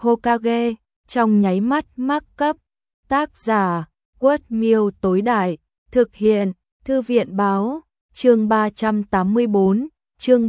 Hokage, trong nháy mắt mắc cấp. Tác giả, Quất Miêu tối đại, thực hiện, Thư viện báo, chương 384, chương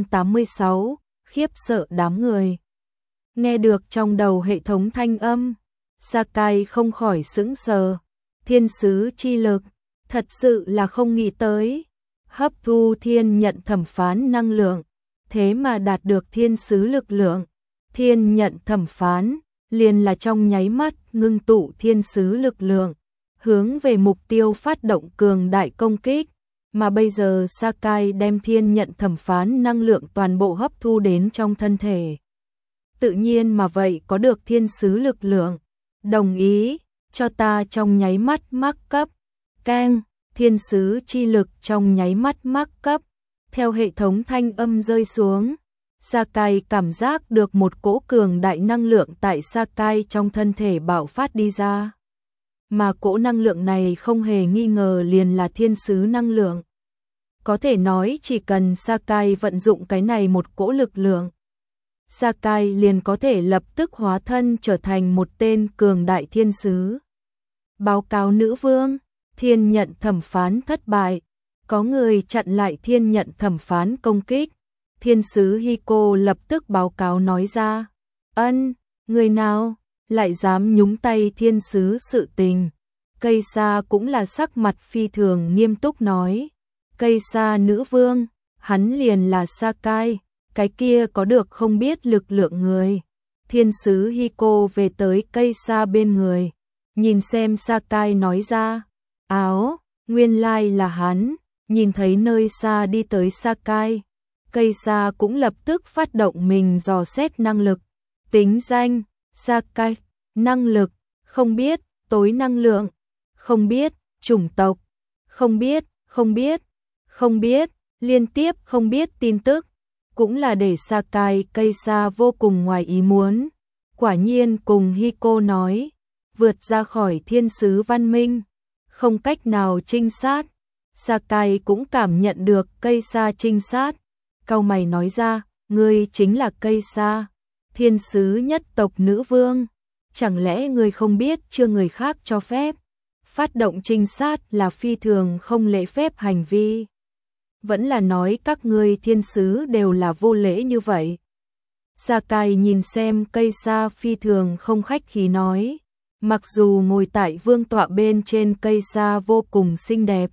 386, khiếp sợ đám người. Nghe được trong đầu hệ thống thanh âm, Sakai không khỏi sững sờ. Thiên sứ chi lực, thật sự là không nghĩ tới. Hấp thu thiên nhận thẩm phán năng lượng, thế mà đạt được thiên sứ lực lượng. Thiên nhận thẩm phán, liền là trong nháy mắt ngưng tụ thiên sứ lực lượng, hướng về mục tiêu phát động cường đại công kích. Mà bây giờ Sakai đem thiên nhận thẩm phán năng lượng toàn bộ hấp thu đến trong thân thể. Tự nhiên mà vậy có được thiên sứ lực lượng. Đồng ý, cho ta trong nháy mắt mắc cấp. Keng, thiên sứ chi lực trong nháy mắt mắc cấp. Theo hệ thống thanh âm rơi xuống, Sakai cảm giác được một cỗ cường đại năng lượng tại Sakai trong thân thể bạo phát đi ra. Mà cỗ năng lượng này không hề nghi ngờ liền là thiên sứ năng lượng. Có thể nói chỉ cần Sakai vận dụng cái này một cỗ lực lượng, Sakai liền có thể lập tức hóa thân trở thành một tên cường đại thiên sứ. Báo cáo nữ vương, thiên nhận thẩm phán thất bại, có người chặn lại thiên nhận thẩm phán công kích. Thiên sứ Hiko lập tức báo cáo nói ra. Người nào lại dám nhúng tay thiên sứ sự tình? Cây sa cũng là sắc mặt phi thường nghiêm túc nói. Cây sa nữ vương, hắn liền là Sakai, cái kia có được không biết lực lượng người. Thiên sứ Hiko về tới cây sa bên người, nhìn xem Sakai nói ra. Nguyên lai là hắn. Nhìn thấy nơi xa đi tới Sakai, cây sa cũng lập tức phát động mình dò xét năng lực. Tính danh, Sakai, năng lực, không biết, tối năng lượng, không biết, chủng tộc, không biết, liên tiếp không biết tin tức, cũng là để Sakai cây sa vô cùng ngoài ý muốn. Quả nhiên cùng Hiko nói, vượt ra khỏi thiên sứ văn minh, không cách nào trinh sát. Sakai cũng cảm nhận được cây sa trinh sát, cau mày nói ra, ngươi chính là cây sa, thiên sứ nhất tộc nữ vương, chẳng lẽ ngươi không biết chưa người khác cho phép? Phát động trinh sát là phi thường không lễ phép hành vi. Vẫn là nói các ngươi thiên sứ đều là vô lễ như vậy. Sakai nhìn xem cây sa phi thường không khách khí nói, mặc dù ngồi tại vương tọa bên trên cây sa vô cùng xinh đẹp,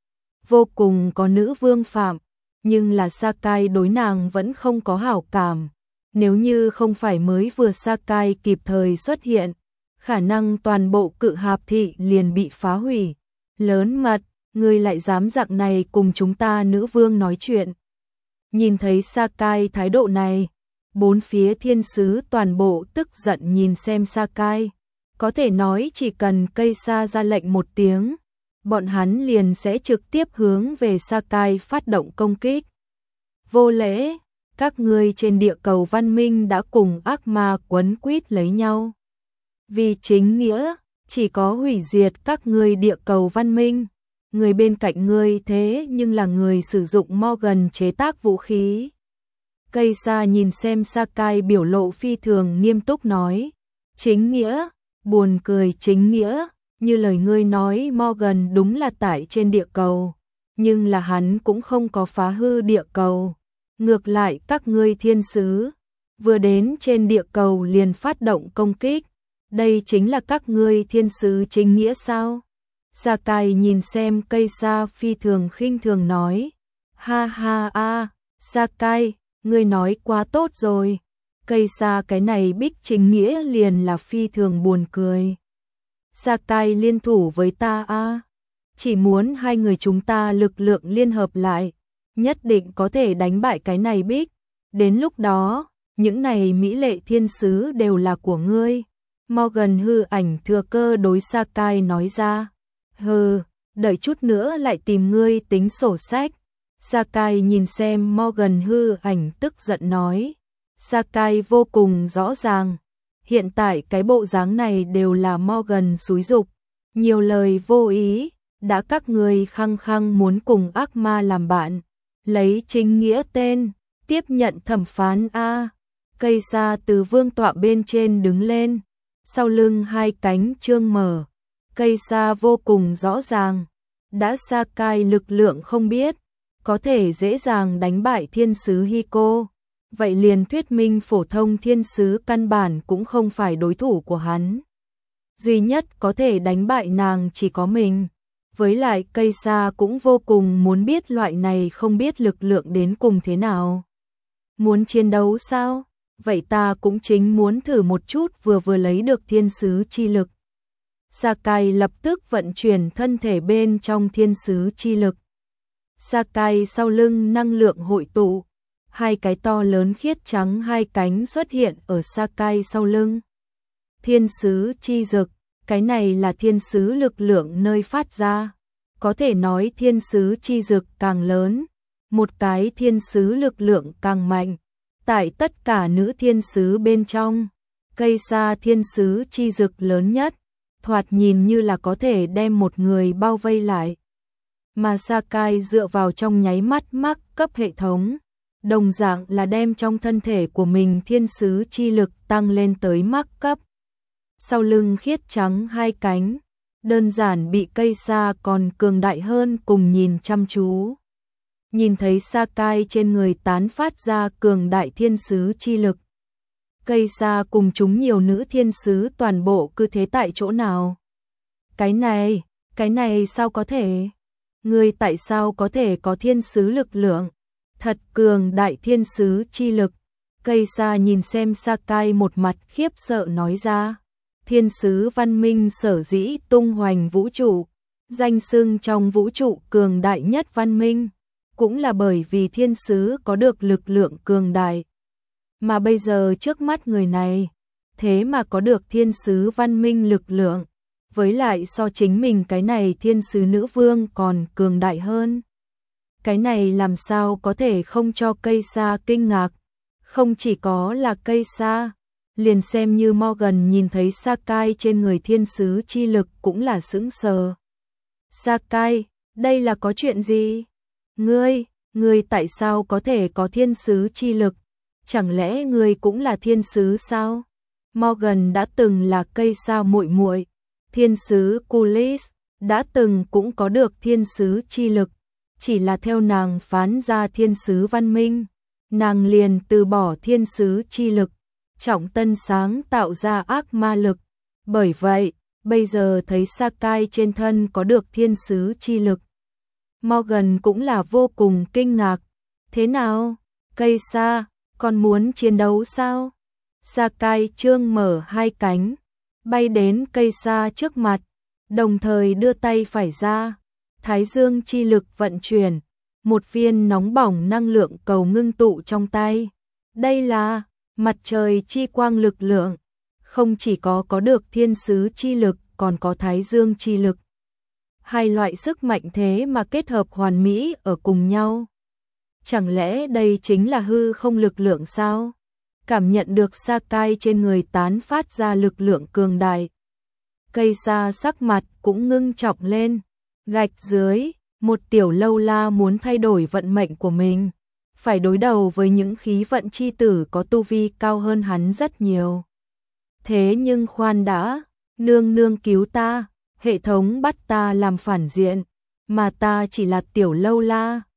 vô cùng có nữ vương phạm, nhưng là Sakai đối nàng vẫn không có hảo cảm. Nếu như không phải mới vừa Sakai kịp thời xuất hiện, khả năng toàn bộ Cự Hạp thị liền bị phá hủy. Lớn mật, ngươi lại dám dạng này cùng chúng ta nữ vương nói chuyện. Nhìn thấy Sakai thái độ này, bốn phía thiên sứ toàn bộ tức giận nhìn xem Sakai. Có thể nói chỉ cần cây sa ra lệnh một tiếng, bọn hắn liền sẽ trực tiếp hướng về Sakai phát động công kích. Vô lễ, các ngươi trên địa cầu văn minh đã cùng ác ma quấn quýt lấy nhau. Vì chính nghĩa, chỉ có hủy diệt các ngươi địa cầu văn minh. Người bên cạnh ngươi thế nhưng là người sử dụng Morgan chế tác vũ khí. Cây sa nhìn xem Sakai biểu lộ phi thường nghiêm túc nói. Chính nghĩa, buồn cười chính nghĩa. Như lời ngươi nói Morgan đúng là tại trên địa cầu, nhưng là hắn cũng không có phá hư địa cầu. Ngược lại các ngươi thiên sứ, vừa đến trên địa cầu liền phát động công kích. Đây chính là các ngươi thiên sứ chính nghĩa sao? Sakai nhìn xem cây sa phi thường khinh thường nói. Ha ha a, Sakai, ngươi nói quá tốt rồi. Cây sa cái này bích chính nghĩa liền là phi thường buồn cười. Sakai liên thủ với ta a, chỉ muốn hai người chúng ta lực lượng liên hợp lại, nhất định có thể đánh bại cái này bích. Đến lúc đó, những này mỹ lệ thiên sứ đều là của ngươi. Morgan hư ảnh thừa cơ đối Sakai nói ra. Đợi chút nữa lại tìm ngươi tính sổ sách. Sakai nhìn xem Morgan hư ảnh tức giận nói. Sakai vô cùng rõ ràng. Hiện tại cái bộ dáng này đều là Morgan xúi giục, nhiều lời vô ý, đã các người khăng khăng muốn cùng ác ma làm bạn, lấy chính nghĩa tên, tiếp nhận thẩm phán a. Cây sa từ vương tọa bên trên đứng lên, sau lưng hai cánh trương mở, cây sa vô cùng rõ ràng, đã Sakai lực lượng không biết, có thể dễ dàng đánh bại thiên sứ Hiko, vậy liền thuyết minh phổ thông thiên sứ căn bản cũng không phải đối thủ của hắn. Duy nhất có thể đánh bại nàng chỉ có mình, với lại cây sa cũng vô cùng muốn biết loại này không biết lực lượng đến cùng thế nào. Muốn chiến đấu sao? Vậy ta cũng chính muốn thử một chút vừa lấy được thiên sứ chi lực. Sakai lập tức vận chuyển thân thể bên trong thiên sứ chi lực. Sakai sau lưng năng lượng hội tụ, hai cái to lớn khiết trắng hai cánh xuất hiện ở Sakai sau lưng. Thiên sứ chi dực, cái này là thiên sứ lực lượng nơi phát ra. Có thể nói thiên sứ chi dực càng lớn, một cái thiên sứ lực lượng càng mạnh. Tại tất cả nữ thiên sứ bên trong, cây sa thiên sứ chi dực lớn nhất, thoạt nhìn như là có thể đem một người bao vây lại. Mà Sakai dựa vào trong nháy mắt mắc cấp hệ thống, đồng dạng là đem trong thân thể của mình thiên sứ chi lực tăng lên tới mắc cấp. Sau lưng khiết trắng hai cánh, đơn giản bị cây sa còn cường đại hơn cùng nhìn chăm chú. Nhìn thấy Sakai trên người tán phát ra cường đại thiên sứ chi lực. Cây sa cùng chúng nhiều nữ thiên sứ toàn bộ cứ thế tại chỗ nào. Cái này sao có thể? Ngươi tại sao có thể có thiên sứ lực lượng? Thật cường đại thiên sứ chi lực. Cây sa nhìn xem Sakai một mặt khiếp sợ nói ra. Thiên sứ văn minh sở dĩ tung hoành vũ trụ, danh xưng trong vũ trụ cường đại nhất văn minh, cũng là bởi vì thiên sứ có được lực lượng cường đại. Mà bây giờ trước mắt người này, thế mà có được thiên sứ văn minh lực lượng, với lại so chính mình cái này thiên sứ nữ vương còn cường đại hơn. Cái này làm sao có thể không cho cây sa kinh ngạc, không chỉ có là cây sa, liền xem như Morgan nhìn thấy Sakai trên người thiên sứ chi lực cũng là sững sờ. Sakai, đây là có chuyện gì? Ngươi tại sao có thể có thiên sứ chi lực? Chẳng lẽ ngươi cũng là thiên sứ sao? Morgan đã từng là cây sa muội muội, thiên sứ Kulis, đã từng cũng có được thiên sứ chi lực, chỉ là theo nàng phán ra thiên sứ văn minh, nàng liền từ bỏ thiên sứ chi lực, trọng tân sáng tạo ra ác ma lực. Bởi vậy, bây giờ thấy Sakai trên thân có được thiên sứ chi lực, Morgan cũng là vô cùng kinh ngạc. Thế nào? Cây sa, còn muốn chiến đấu sao? Sakai trương mở hai cánh, bay đến cây sa trước mặt, đồng thời đưa tay phải ra, thái dương chi lực vận chuyển, một viên nóng bỏng năng lượng cầu ngưng tụ trong tay. Đây là mặt trời chi quang lực lượng, không chỉ có được thiên sứ chi lực, còn có thái dương chi lực. Hai loại sức mạnh thế mà kết hợp hoàn mỹ ở cùng nhau. Chẳng lẽ đây chính là hư không lực lượng sao? Cảm nhận được Sakai trên người tán phát ra lực lượng cường đại. Cây sa sắc mặt cũng ngưng trọng lên. Gạch dưới, một tiểu lâu la muốn thay đổi vận mệnh của mình, phải đối đầu với những khí vận chi tử có tu vi cao hơn hắn rất nhiều. Thế nhưng khoan đã, nương nương cứu ta, hệ thống bắt ta làm phản diện, mà ta chỉ là tiểu lâu la,